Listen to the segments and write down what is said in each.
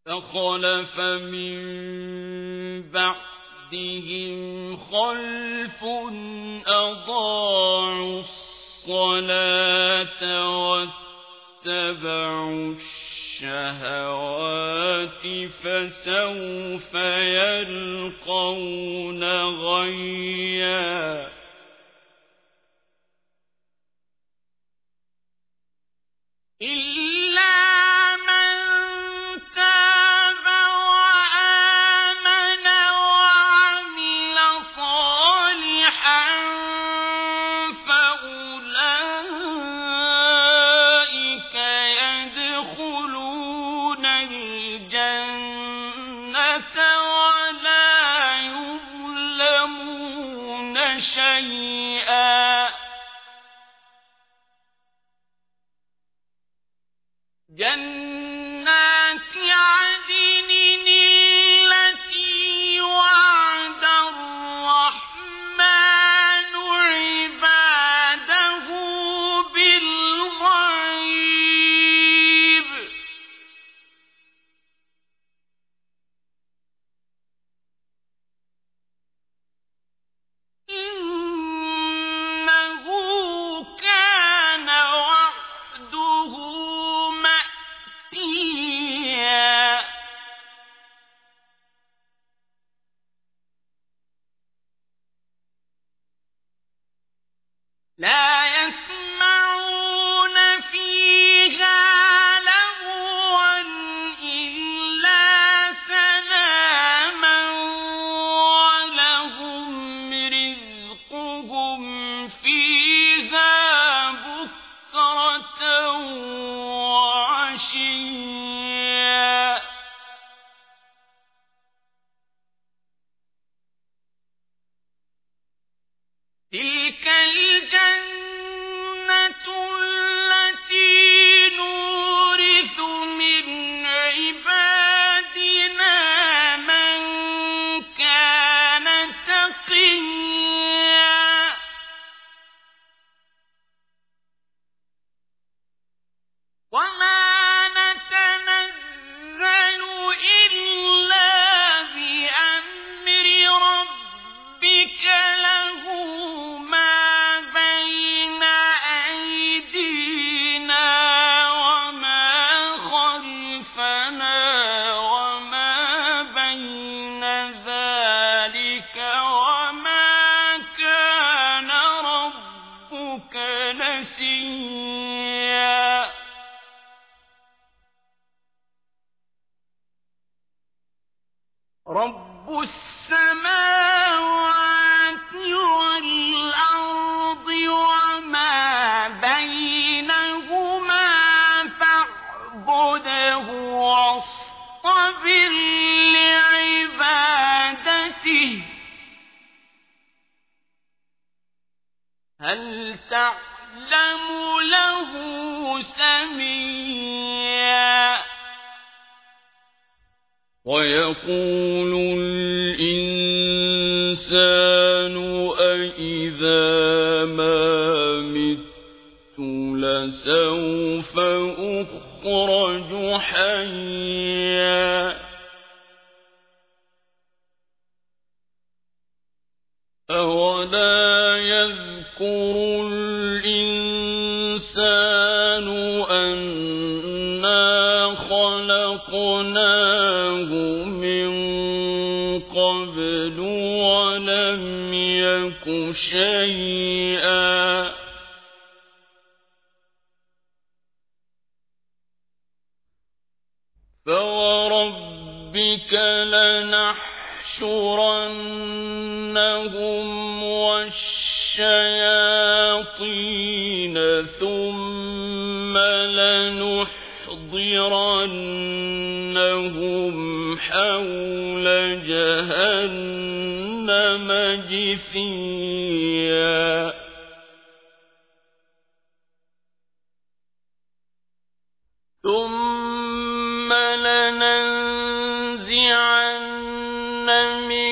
فخلف من بعدهم خلف أضاعوا الصلاة واتبعوا الشهوات فسوف يلقون غيا إلا من تاب وآمن وعمل صالحا فأولئك يدخلون الجنة ولا يظلمون شيئا جنات عدن التي وعد الرحمن عباده بالغيب إنه كان وعده مأتيا لا يسمعون فيها لغوا إلا سلاما ولهم رزقهم فيها بكرة وعشيا تلك الجنة التي نورث من عبادنا من كان تقيا وما نتنزل إلا بأمر ربك له ما بين أيدينا وما خلفنا وما بين ذلك وما كان ربك نسيا رب السماوات والأرض وما بينهما فاعبده واصطبر لعبادته هل تعلم له سميا ويقول الإنسان أإذا ما مت لسوف أخرج حيا أولا يذكر الإنسان أنا خلقناه من قبل ولم يك شيئا فوربك لنحشرنهم والشياطين ثم لنحضرنهم حول جهنم جثيا ثم لننزعن من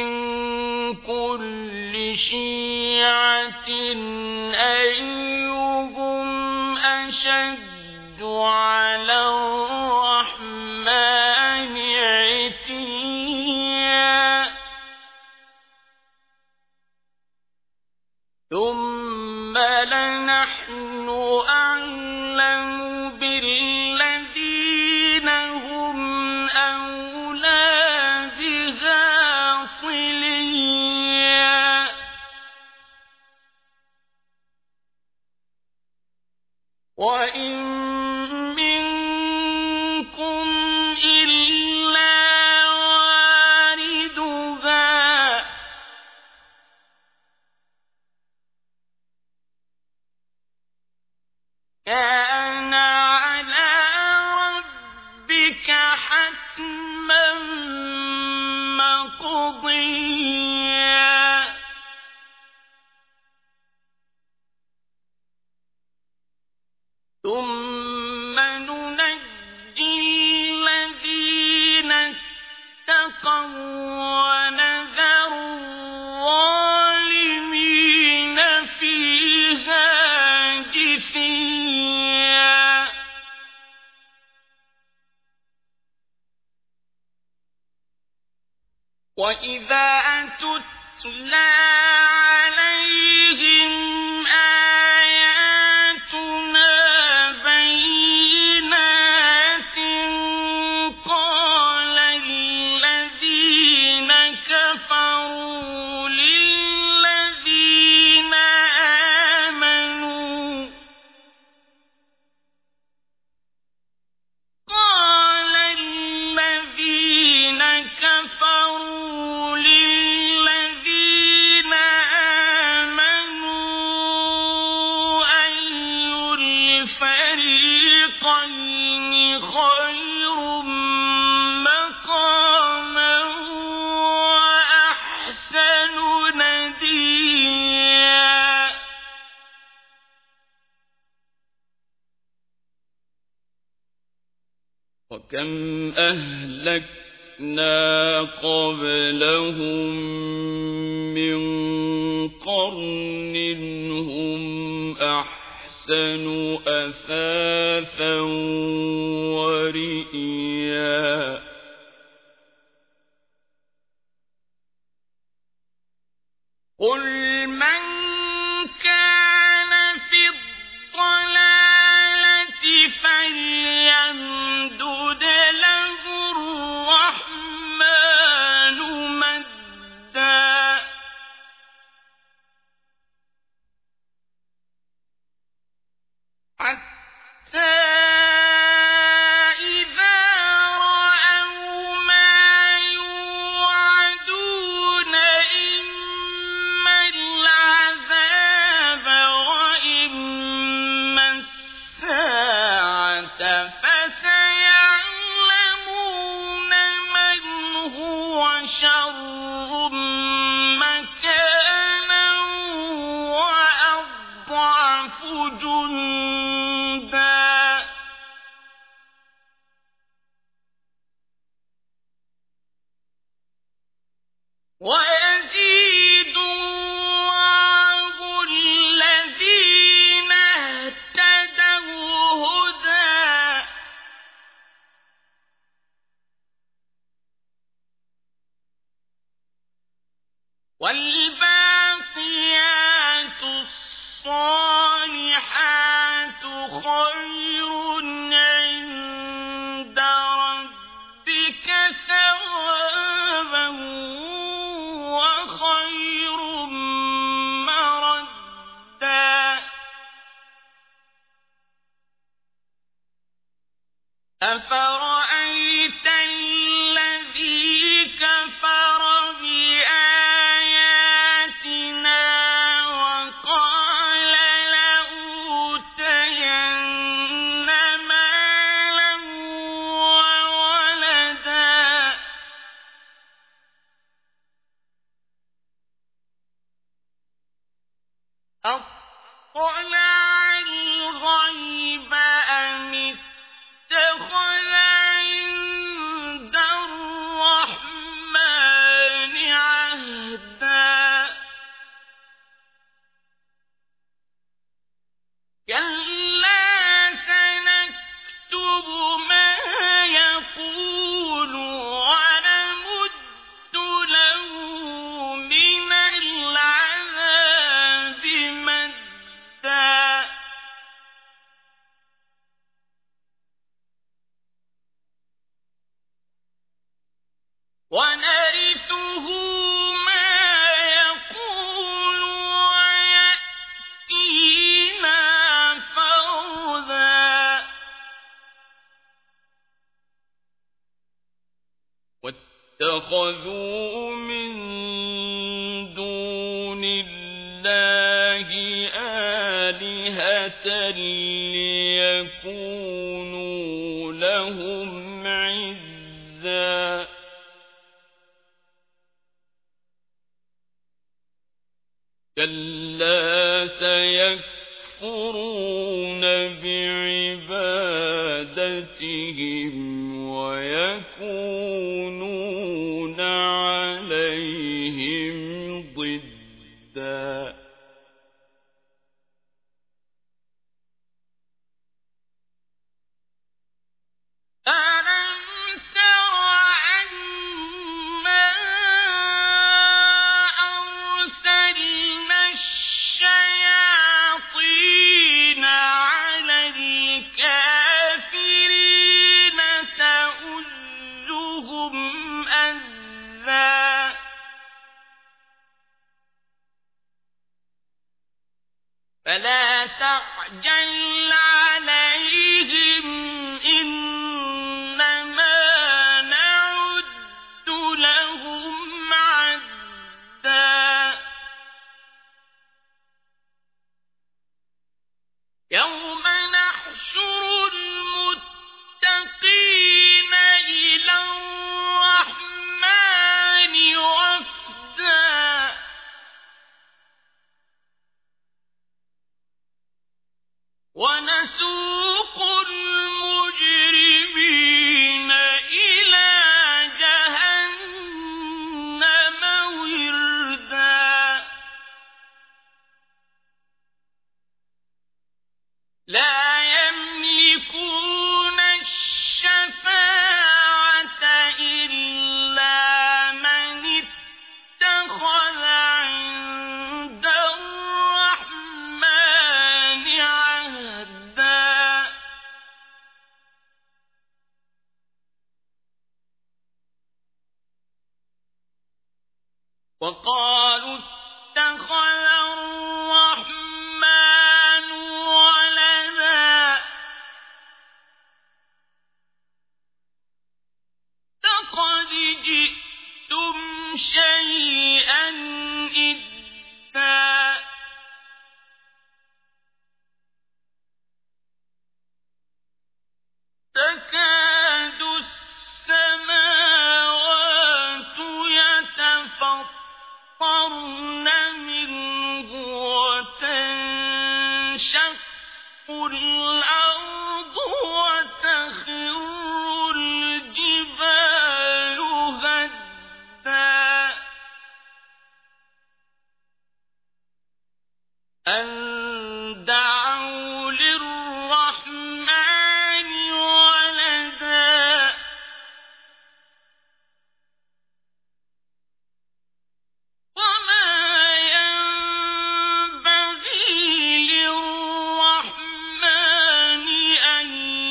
كل شيعة أيهم أشد على الرحمن ربك حتما مقضيا ثم ننجي الذين اتقوا ونذر الظالمين فيها جثيا وإذا تتلى عليهم آياتنا بينات قال الذين كفروا للذين آمنوا أي الفريقين خير مقاما وأحسن نديا وكم أهلكنا قبلهم من قرن هم أحسن أثاثا ورئيا قل من كان في الضلالة فليمدد له الرحمن مدا حتى إذا رأوا ما يوعدون إما العذاب وإما الساعة فسيعلمون من هو شر مكانا وأضعف جندا ويزيد الله الذين اهتدوا هدى والباقيات الصالحات خير عند ربك ثوابا وخير مردا أفرأيت الذي كفر بآياتنا وقال لأوتين مالا وولدا أطلع الغيب أم اتخذ عند الرحمن عهدا كلا سنكتب ما يقول ونمد له من العذاب مدا ونرثه ما يقول ويأتينا فردا واتخذوا من دون الله آلهة ليكونوا لهم عِزًّا كَلَّا سَيَكْفُرُونَ بِعِبَادَتِهِمْ وَيَكُونُونَ عَلَيْهِمْ ضِدًّا أَلَمْ تَرَ أَنَّا أَرْسَلْنَا الشَّيَاطِينَ عَلَى الْكَافِرِينَ تَؤُزُّهُمْ أَزًّا فَلَا تَعْجَلْ عَلَيْهِمْ إِنَّمَا نَعُدُّ لَهُمْ عَدًّا يَوْمَ نَحْشُرُ الْمُتَّقِينَ إِلَى الرَّحْمَنِ وَفْدًا وَنَسُوقُ الْمُجْرِمِينَ إِلَى جَهَنَّمَ وِرْدًا لَا يَمْلِكُونَ الشَّفَاعَةَ إِلَّا مَنِ اتَّخَذَ عِندَ الرَّحْمَنِ عَهْدًا وَقَالُوا اتَّخَذَ الرَّحْمَنُ وَلَدًا لَّقَدْ جِئْتُمْ شَيْئًا إِدًّا تَكَادُ السَّمَاوَاتُ يَتَفَطَّرْنَ مِنْهُ وَتَنشَقُّ الْأَرْضُ وَتَخِرُّ الْجِبَالُ هَدًّا أَن دَعَوْا لِلرَّحْمَنِ وَلَدًا وَمَا يَنبَغِي لِلرَّحْمَنِ أَن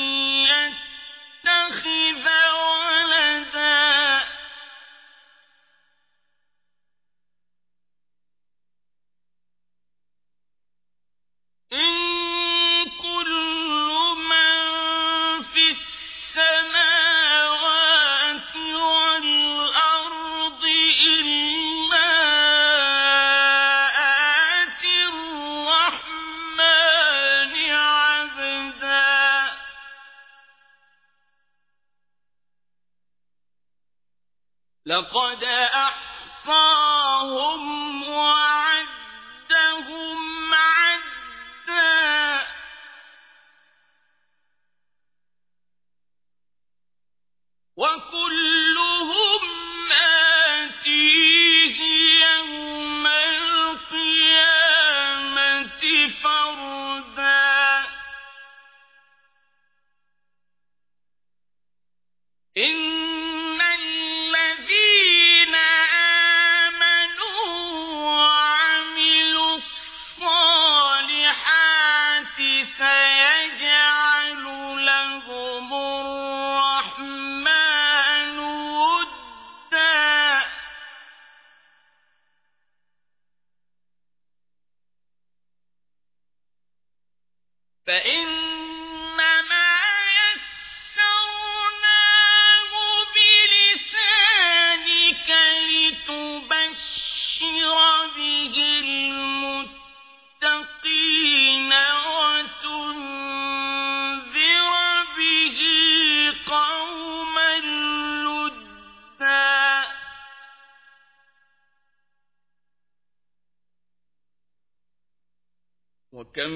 يَتَّخِذَ وَلَدًا إِن كُلُّ مَن فِي السَّمَاوَاتِ وَالْأَرْضِ إِلَّا آتِي الرَّحْمَنِ عَبْدًا لَّقَدْ أَحْصَاهُمْ وَعَدَّهُمْ عَدًّا وَكُلُّهُمْ آتِيهِ يَوْمَ الْقِيَامَةِ فَرْدًا إِنَّ الَّذِينَ آمَنُوا وكم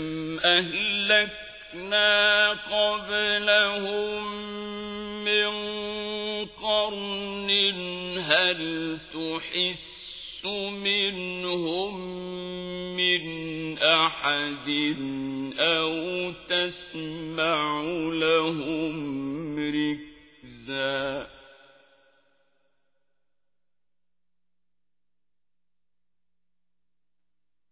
أهلكنا قبلهم من قرن هل تحس منهم من أحد أو تسمع لهم ركزا